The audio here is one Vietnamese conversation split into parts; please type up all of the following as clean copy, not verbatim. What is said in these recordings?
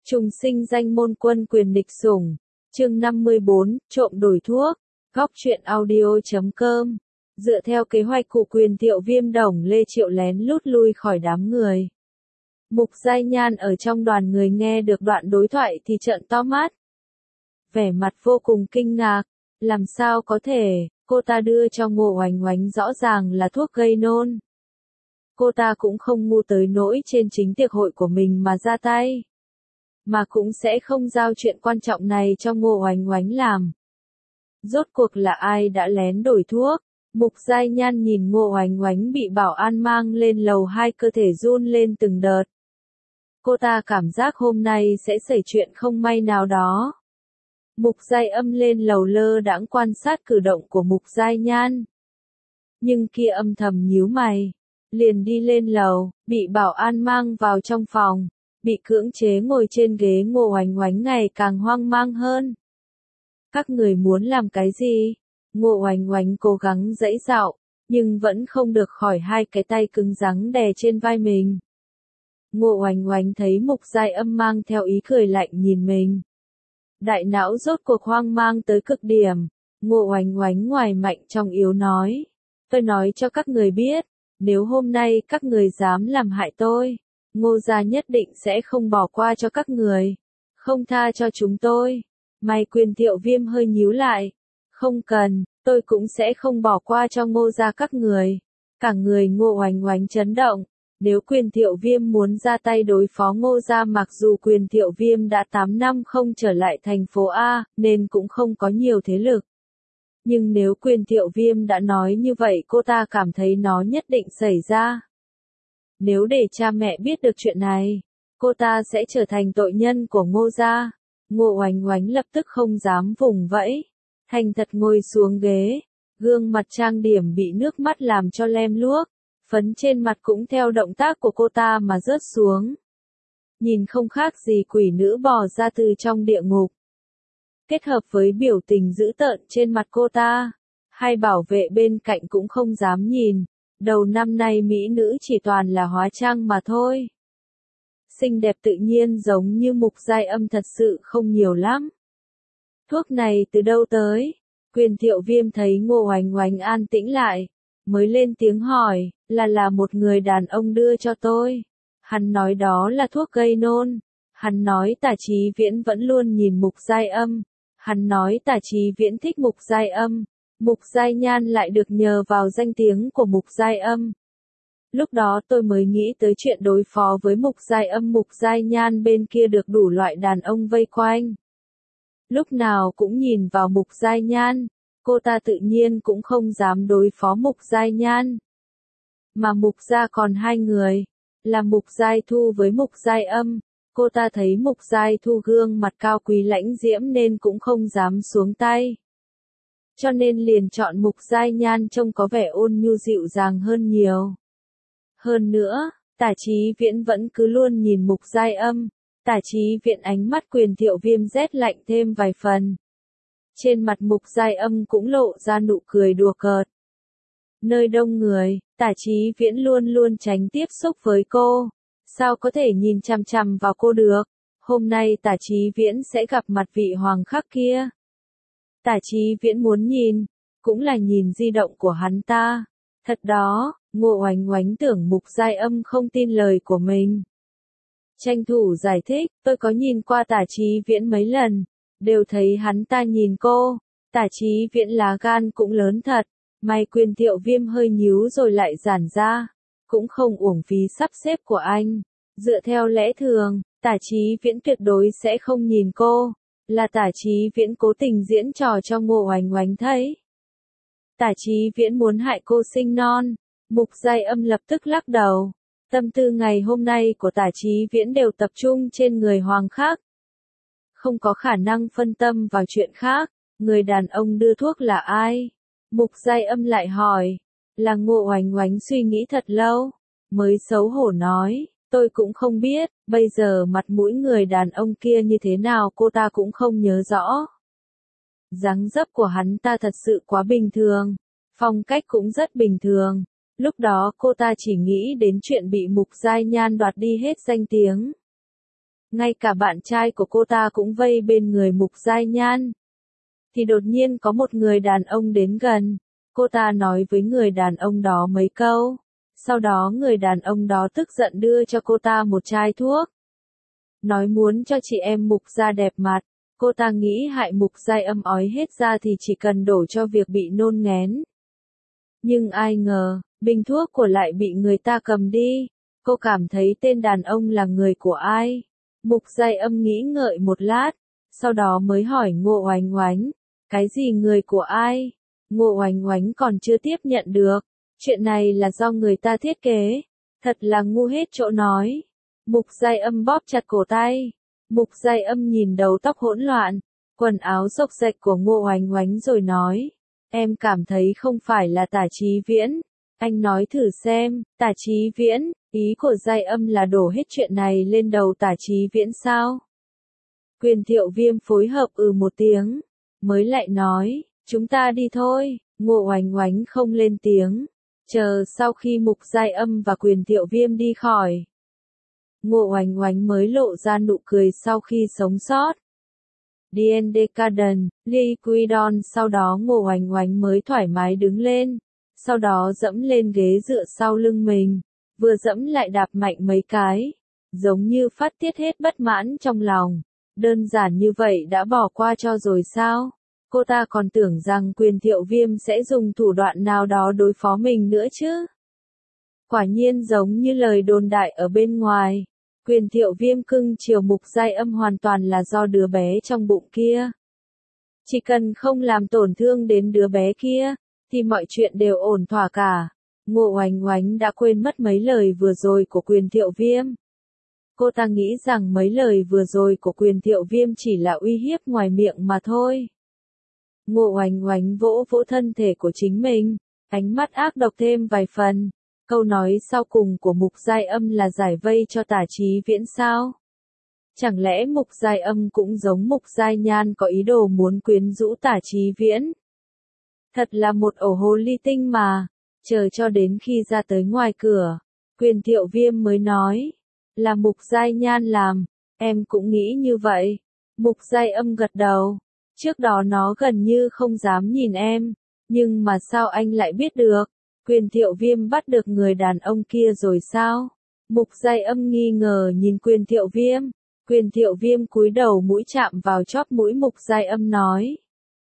Trùng sinh danh môn quân quyền địch sủng. Chương 54, trộm đổi thuốc. Góc truyện audio.com. Dựa theo kế hoạch của Quyền Thiệu Viêm, Đồng Lê Triệu lén lút lui khỏi đám người. Mục Giai Nhan ở trong đoàn người nghe được đoạn đối thoại thì trợn to mắt. Vẻ mặt vô cùng kinh ngạc. Làm sao có thể, cô ta đưa cho Ngô Oánh Oánh rõ ràng là thuốc gây nôn. Cô ta cũng không ngu tới nỗi trên chính tiệc hội của mình mà ra tay. Mà cũng sẽ không giao chuyện quan trọng này cho Ngô Oánh Oánh làm. Rốt cuộc là ai đã lén đổi thuốc? Mục Giai Nhan nhìn Ngô Oánh Oánh bị bảo an mang lên lầu 2, cơ thể run lên từng đợt. Cô ta cảm giác hôm nay sẽ xảy chuyện không may nào đó. Mục Giai Âm lên lầu lơ đãng quan sát cử động của Mục Giai Nhan. Nhưng kia âm thầm nhíu mày. Liền đi lên lầu, bị bảo an mang vào trong phòng. Bị cưỡng chế ngồi trên ghế, Ngô Oánh Oánh ngày càng hoang mang hơn. Các người muốn làm cái gì? Ngô Oánh Oánh cố gắng giãy giụa, nhưng vẫn không được khỏi hai cái tay cứng rắn đè trên vai mình. Ngô Oánh Oánh thấy Mục Giai Âm mang theo ý cười lạnh nhìn mình. Đại não rốt cuộc hoang mang tới cực điểm. Ngô Oánh Oánh ngoài mạnh trong yếu nói. Tôi nói cho các người biết, nếu hôm nay các người dám làm hại tôi, Ngô gia nhất định sẽ không bỏ qua cho các người. Không tha cho chúng tôi. Mày Quyền Thiệu Viêm hơi nhíu lại. Không cần, tôi cũng sẽ không bỏ qua cho Ngô gia các người. Cả người Ngô Oánh Oánh chấn động. Nếu Quyền Thiệu Viêm muốn ra tay đối phó Ngô gia, mặc dù Quyền Thiệu Viêm đã 8 năm không trở lại thành phố A, nên cũng không có nhiều thế lực. Nhưng nếu Quyền Thiệu Viêm đã nói như vậy, cô ta cảm thấy nó nhất định xảy ra. Nếu để cha mẹ biết được chuyện này, cô ta sẽ trở thành tội nhân của Ngô gia. Ngô Oánh Oánh lập tức không dám vùng vẫy, thành thật ngồi xuống ghế, gương mặt trang điểm bị nước mắt làm cho lem luốc, phấn trên mặt cũng theo động tác của cô ta mà rớt xuống. Nhìn không khác gì quỷ nữ bò ra từ trong địa ngục. Kết hợp với biểu tình dữ tợn trên mặt cô ta, hai bảo vệ bên cạnh cũng không dám nhìn. Đầu năm nay mỹ nữ chỉ toàn là hóa trang mà thôi. Xinh đẹp tự nhiên giống như Mục Giai Âm thật sự không nhiều lắm. Thuốc này từ đâu tới? Quyền Thiệu Viêm thấy Ngô Oánh Oánh an tĩnh lại, mới lên tiếng hỏi, là một người đàn ông đưa cho tôi. Hắn nói đó là thuốc gây nôn. Hắn nói Tả Chí Viễn vẫn luôn nhìn Mục Giai Âm. Hắn nói Tả Chí Viễn thích Mục Giai Âm. Mục Giai Nhan lại được nhờ vào danh tiếng của Mục Giai Âm. Lúc đó tôi mới nghĩ tới chuyện đối phó với Mục Giai Âm. Mục Giai Nhan bên kia được đủ loại đàn ông vây quanh. Lúc nào cũng nhìn vào Mục Giai Nhan, cô ta tự nhiên cũng không dám đối phó Mục Giai Nhan. Mà Mục gia còn hai người, là Mục Giai Thu với Mục Giai Âm. Cô ta thấy Mục Giai Thu gương mặt cao quý lãnh diễm nên cũng không dám xuống tay. Cho nên liền chọn Mục Giai Nhan trông có vẻ ôn nhu dịu dàng hơn nhiều. Hơn nữa, Tả Chí Viễn vẫn cứ luôn nhìn Mục Giai Âm. Tả Chí Viễn ánh mắt Quyền Thiệu Viêm rét lạnh thêm vài phần. Trên mặt Mục Giai Âm cũng lộ ra nụ cười đùa cợt. Nơi đông người, Tả Chí Viễn luôn luôn tránh tiếp xúc với cô. Sao có thể nhìn chằm chằm vào cô được? Hôm nay Tả Chí Viễn sẽ gặp mặt vị hoàng khắc kia. Tả Chí Viễn muốn nhìn, cũng là nhìn di động của hắn ta. Thật đó, Ngô Oánh Oánh tưởng Mục Giai Âm không tin lời của mình. Tranh thủ giải thích, tôi có nhìn qua Tả Chí Viễn mấy lần, đều thấy hắn ta nhìn cô. Tả Chí Viễn lá gan cũng lớn thật. May Quyền Thiệu Viêm hơi nhíu rồi lại giãn ra. Cũng không uổng phí sắp xếp của anh. Dựa theo lẽ thường, Tả Chí Viễn tuyệt đối sẽ không nhìn cô. Là Tả Chí Viễn cố tình diễn trò cho Ngô Oánh Oánh thấy. Tả Chí Viễn muốn hại cô sinh non. Mục Giai Âm lập tức lắc đầu. Tâm tư ngày hôm nay của Tả Chí Viễn đều tập trung trên người hoàng khắc. Không có khả năng phân tâm vào chuyện khác. Người đàn ông đưa thuốc là ai? Mục Giai Âm lại hỏi. Là Ngô Oánh Oánh suy nghĩ thật lâu, mới xấu hổ nói, tôi cũng không biết, bây giờ mặt mũi người đàn ông kia như thế nào cô ta cũng không nhớ rõ. Dáng dấp của hắn ta thật sự quá bình thường, phong cách cũng rất bình thường. Lúc đó cô ta chỉ nghĩ đến chuyện bị Mục Giai Nhan đoạt đi hết danh tiếng. Ngay cả bạn trai của cô ta cũng vây bên người Mục Giai Nhan. Thì đột nhiên có một người đàn ông đến gần. Cô ta nói với người đàn ông đó mấy câu. Sau đó người đàn ông đó tức giận đưa cho cô ta một chai thuốc. Nói muốn cho chị em Mục gia đẹp mặt. Cô ta nghĩ hại Mục Giai Âm ói hết ra thì chỉ cần đổ cho việc bị nôn nghén. Nhưng ai ngờ, bình thuốc của lại bị người ta cầm đi. Cô cảm thấy tên đàn ông là người của ai? Mục Giai Âm nghĩ ngợi một lát, sau đó mới hỏi Ngô Oánh Oánh. Cái gì người của ai? Ngô Oánh Oánh còn chưa tiếp nhận được. Chuyện này là do người ta thiết kế. Thật là ngu hết chỗ nói. Mục Giai Âm bóp chặt cổ tay. Mục Giai Âm nhìn đầu tóc hỗn loạn, quần áo xộc xệch của Ngô Oánh Oánh rồi nói. Em cảm thấy không phải là Tả Chí Viễn. Anh nói thử xem, Tả Chí Viễn, ý của Giai Âm là đổ hết chuyện này lên đầu Tả Chí Viễn sao? Quyền Thiệu Viêm phối hợp một tiếng, mới lại nói, chúng ta đi thôi. Ngô Oánh Oánh không lên tiếng, chờ sau khi Mục Giai Âm và Quyền Thiệu Viêm đi khỏi. Ngô Oánh Oánh mới lộ ra nụ cười sau khi sống sót. Dien Decadent, Liquidon. Sau đó Ngô Oánh Oánh mới thoải mái đứng lên, sau đó dẫm lên ghế dựa sau lưng mình, vừa dẫm lại đạp mạnh mấy cái, giống như phát tiết hết bất mãn trong lòng. Đơn giản như vậy đã bỏ qua cho rồi sao? Cô ta còn tưởng rằng Quyền Thiệu Viêm sẽ dùng thủ đoạn nào đó đối phó mình nữa chứ. Quả nhiên giống như lời đồn đại ở bên ngoài. Quyền Thiệu Viêm cưng chiều Mục Giai Âm hoàn toàn là do đứa bé trong bụng kia. Chỉ cần không làm tổn thương đến đứa bé kia, thì mọi chuyện đều ổn thỏa cả. Ngô Oánh Oánh đã quên mất mấy lời vừa rồi của Quyền Thiệu Viêm. Cô ta nghĩ rằng mấy lời vừa rồi của Quyền Thiệu Viêm chỉ là uy hiếp ngoài miệng mà thôi. Ngô Oánh Oánh vỗ vỗ thân thể của chính mình, ánh mắt ác độc thêm vài phần. Câu nói sau cùng của Mục Giai Âm là giải vây cho Tả Chí Viễn sao? Chẳng lẽ Mục Giai Âm cũng giống Mục Giai Nhan có ý đồ muốn quyến rũ Tả Chí Viễn? Thật là một ổ hồ ly tinh mà. Chờ cho đến khi ra tới ngoài cửa, Quyền Thiệu Viêm mới nói, là Mục Giai Nhan làm. Em cũng nghĩ như vậy. Mục Giai Âm gật đầu. Trước đó nó gần như không dám nhìn em. Nhưng mà sao anh lại biết được? Quyền Thiệu Viêm bắt được người đàn ông kia rồi sao? Mục Giai Âm nghi ngờ nhìn Quyền Thiệu Viêm. Quyền Thiệu Viêm cúi đầu mũi chạm vào chóp mũi Mục Giai Âm nói.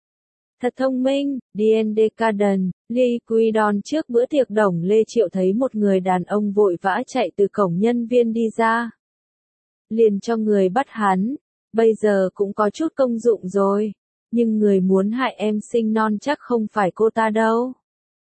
Thật thông minh. Dien Decadent, Liquidon. Trước bữa tiệc Đồng Lê Triệu thấy một người đàn ông vội vã chạy từ cổng nhân viên đi ra. Liền cho người bắt hắn. Bây giờ cũng có chút công dụng rồi. Nhưng người muốn hại em sinh non chắc không phải cô ta đâu.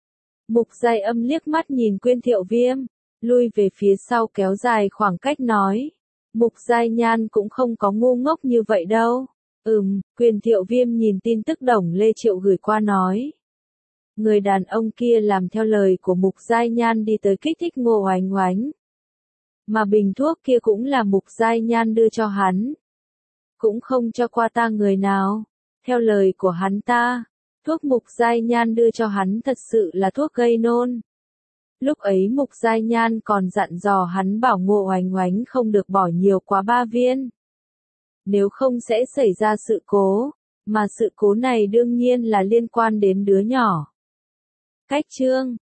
Mục Giai Âm liếc mắt nhìn Quyền Thiệu Viêm, lui về phía sau kéo dài khoảng cách nói. Mục Giai Nhan cũng không có ngu ngốc như vậy đâu. Quyền Thiệu Viêm nhìn tin tức Đồng Lê Triệu gửi qua nói. Người đàn ông kia làm theo lời của Mục Giai Nhan đi tới kích thích Ngô Oánh Oánh. Mà bình thuốc kia cũng là Mục Giai Nhan đưa cho hắn. Cũng không cho qua ta người nào. Theo lời của hắn ta, thuốc Mục Giai Nhan đưa cho hắn thật sự là thuốc gây nôn. Lúc ấy Mục Giai Nhan còn dặn dò hắn bảo Ngô Oánh Oánh không được bỏ nhiều quá 3 viên. Nếu không sẽ xảy ra sự cố, mà sự cố này đương nhiên là liên quan đến đứa nhỏ. Cách chương